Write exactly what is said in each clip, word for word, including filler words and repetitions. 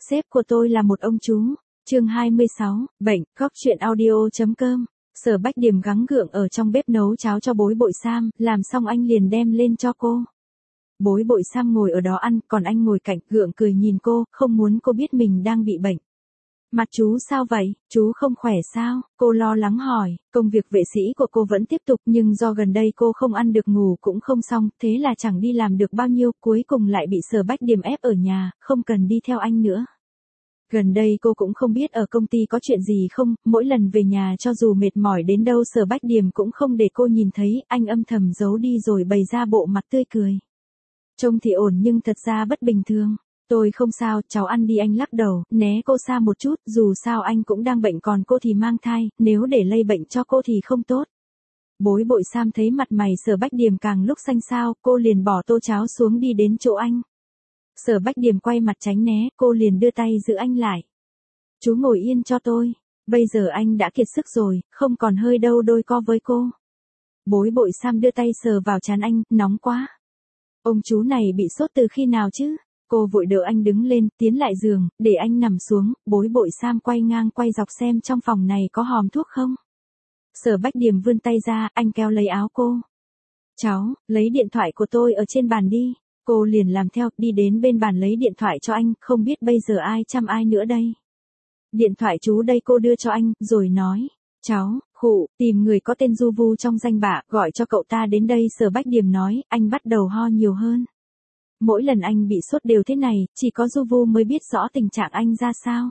Sếp của tôi là một ông chú. Chương hai mươi sáu, bệnh, góc truyện audio.com. Sở Bách Điểm gắng gượng ở trong bếp nấu cháo cho Bối Bội Sam, làm xong anh liền đem lên cho cô. Bối Bội Sam ngồi ở đó ăn, còn anh ngồi cạnh gượng cười nhìn cô, không muốn cô biết mình đang bị bệnh. Mặt chú sao vậy, chú không khỏe sao? Cô lo lắng hỏi. Công việc vệ sĩ của cô vẫn tiếp tục, nhưng do gần đây cô không ăn được ngủ cũng không xong, thế là chẳng đi làm được bao nhiêu, cuối cùng lại bị Sở Bách Điểm ép ở nhà, không cần đi theo anh nữa. Gần đây cô cũng không biết ở công ty có chuyện gì không, mỗi lần về nhà cho dù mệt mỏi đến đâu Sở Bách Điểm cũng không để cô nhìn thấy, anh âm thầm giấu đi rồi bày ra bộ mặt tươi cười. Trông thì ổn nhưng thật ra bất bình thường. Tôi không sao, cháu ăn đi, anh lắc đầu, né cô xa một chút, dù sao anh cũng đang bệnh còn cô thì mang thai, nếu để lây bệnh cho cô thì không tốt. Bối Bội Sam thấy mặt mày Sở Bách Điểm càng lúc xanh xao, cô liền bỏ tô cháo xuống đi đến chỗ anh. Sở Bách Điểm quay mặt tránh né, cô liền đưa tay giữ anh lại. Chú ngồi yên cho tôi, bây giờ anh đã kiệt sức rồi, không còn hơi đâu đôi co với cô. Bối Bội Sam đưa tay sờ vào trán anh, nóng quá. Ông chú này bị sốt từ khi nào chứ? Cô vội đỡ anh đứng lên, tiến lại giường, để anh nằm xuống, Bối Bội Sam quay ngang quay dọc xem trong phòng này có hòm thuốc không. Sở Bách Điểm vươn tay ra, anh kéo lấy áo cô. Cháu, lấy điện thoại của tôi ở trên bàn đi. Cô liền làm theo, đi đến bên bàn lấy điện thoại cho anh, không biết bây giờ ai chăm ai nữa đây. Điện thoại chú đây, cô đưa cho anh, rồi nói. Cháu, khụ, tìm người có tên Du Vu trong danh bạ, gọi cho cậu ta đến đây. Sở Bách Điểm nói, anh bắt đầu ho nhiều hơn. Mỗi lần anh bị sốt đều thế này, chỉ có Du Vu mới biết rõ tình trạng anh ra sao.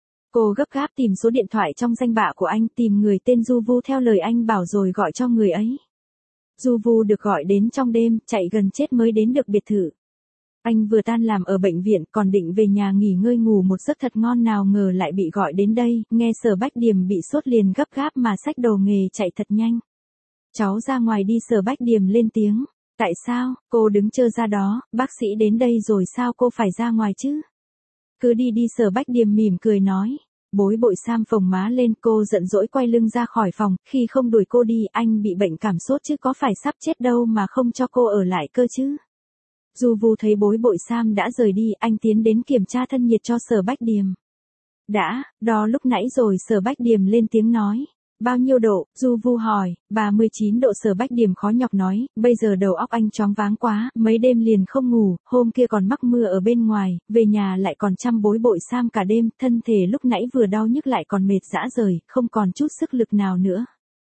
Cô gấp gáp tìm số điện thoại trong danh bạ của anh, tìm người tên Du Vu theo lời anh bảo rồi gọi cho người ấy. Du Vu được gọi đến trong đêm, chạy gần chết mới đến được biệt thự. Anh vừa tan làm ở bệnh viện, còn định về nhà nghỉ ngơi ngủ một giấc thật ngon, nào ngờ lại bị gọi đến đây, nghe Sở Bách Điểm bị sốt liền gấp gáp mà xách đồ nghề chạy thật nhanh. Cháu ra ngoài đi, Sở Bách Điểm lên tiếng. Tại sao, cô đứng chờ ra đó, bác sĩ đến đây rồi sao cô phải ra ngoài chứ? Cứ đi đi, Sở Bách Điểm mỉm cười nói. Bối Bội Sam phồng má lên, cô giận dỗi quay lưng ra khỏi phòng, khi không đuổi cô đi, anh bị bệnh cảm sốt chứ có phải sắp chết đâu mà không cho cô ở lại cơ chứ. Du Vu thấy Bối Bội Sam đã rời đi, anh tiến đến kiểm tra thân nhiệt cho Sở Bách Điểm. Đã, đo lúc nãy rồi, Sở Bách Điểm lên tiếng nói. Bao nhiêu độ? Du Vu hỏi. ba mươi chín độ, Sở Bách Điểm khó nhọc nói, bây giờ đầu óc anh choáng váng quá, mấy đêm liền không ngủ, hôm kia còn mắc mưa ở bên ngoài, về nhà lại còn chăm Bối Bội Sam cả đêm, thân thể lúc nãy vừa đau nhức lại còn mệt rã rời, không còn chút sức lực nào nữa.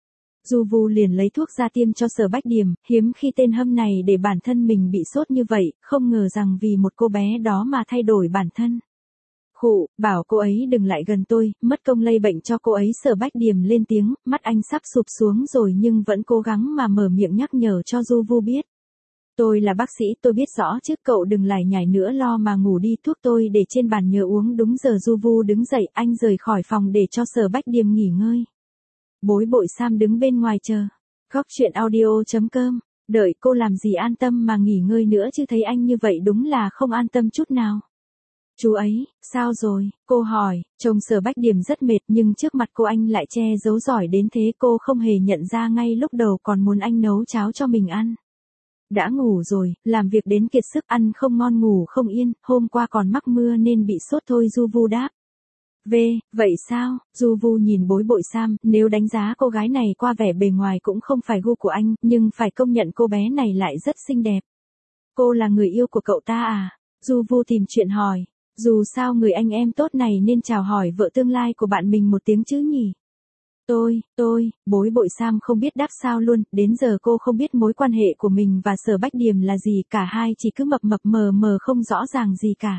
Du Vu liền lấy thuốc ra tiêm cho Sở Bách Điểm, hiếm khi tên hâm này để bản thân mình bị sốt như vậy, không ngờ rằng vì một cô bé đó mà thay đổi bản thân. Khụ, bảo cô ấy đừng lại gần tôi, mất công lây bệnh cho cô ấy. Sở Bách Điểm lên tiếng, mắt anh sắp sụp xuống rồi nhưng vẫn cố gắng mà mở miệng nhắc nhở cho Du Vu biết. Tôi là bác sĩ, tôi biết rõ chứ, cậu đừng lải nhải nữa, lo mà ngủ đi, thuốc tôi để trên bàn nhớ uống. Đúng giờ Du Vu đứng dậy, anh rời khỏi phòng để cho Sở Bách Điểm nghỉ ngơi. Bối Bội Sam đứng bên ngoài chờ. Góc truyện audio.com, đợi cô làm gì an tâm mà nghỉ ngơi nữa chứ, thấy anh như vậy đúng là không an tâm chút nào. Chú ấy, sao rồi? Cô hỏi, trông Sở Bách Điểm rất mệt nhưng trước mặt cô anh lại che giấu giỏi đến thế, cô không hề nhận ra ngay lúc đầu còn muốn anh nấu cháo cho mình ăn. Đã ngủ rồi, làm việc đến kiệt sức, ăn không ngon ngủ không yên, hôm qua còn mắc mưa nên bị sốt thôi. Du Vu đáp. V, vậy sao? Du Vu nhìn Bối Bội Sam, nếu đánh giá cô gái này qua vẻ bề ngoài cũng không phải gu của anh, nhưng phải công nhận cô bé này lại rất xinh đẹp. Cô là người yêu của cậu ta à? Du Vu tìm chuyện hỏi. Dù sao người anh em tốt này nên chào hỏi vợ tương lai của bạn mình một tiếng chứ nhỉ? Tôi, tôi, Bối Bội Sam không biết đáp sao luôn, đến giờ cô không biết mối quan hệ của mình và Sở Bách Điểm là gì, cả hai chỉ cứ mập mập mờ mờ không rõ ràng gì cả.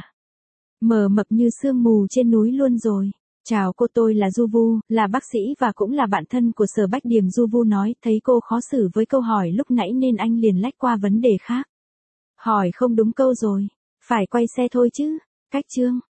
Mờ mập như sương mù trên núi luôn rồi. Chào cô, tôi là Du Vu, là bác sĩ và cũng là bạn thân của Sở Bách Điểm. Du Vu nói, thấy cô khó xử với câu hỏi lúc nãy nên anh liền lách qua vấn đề khác. Hỏi không đúng câu rồi, phải quay xe thôi chứ. Cách chương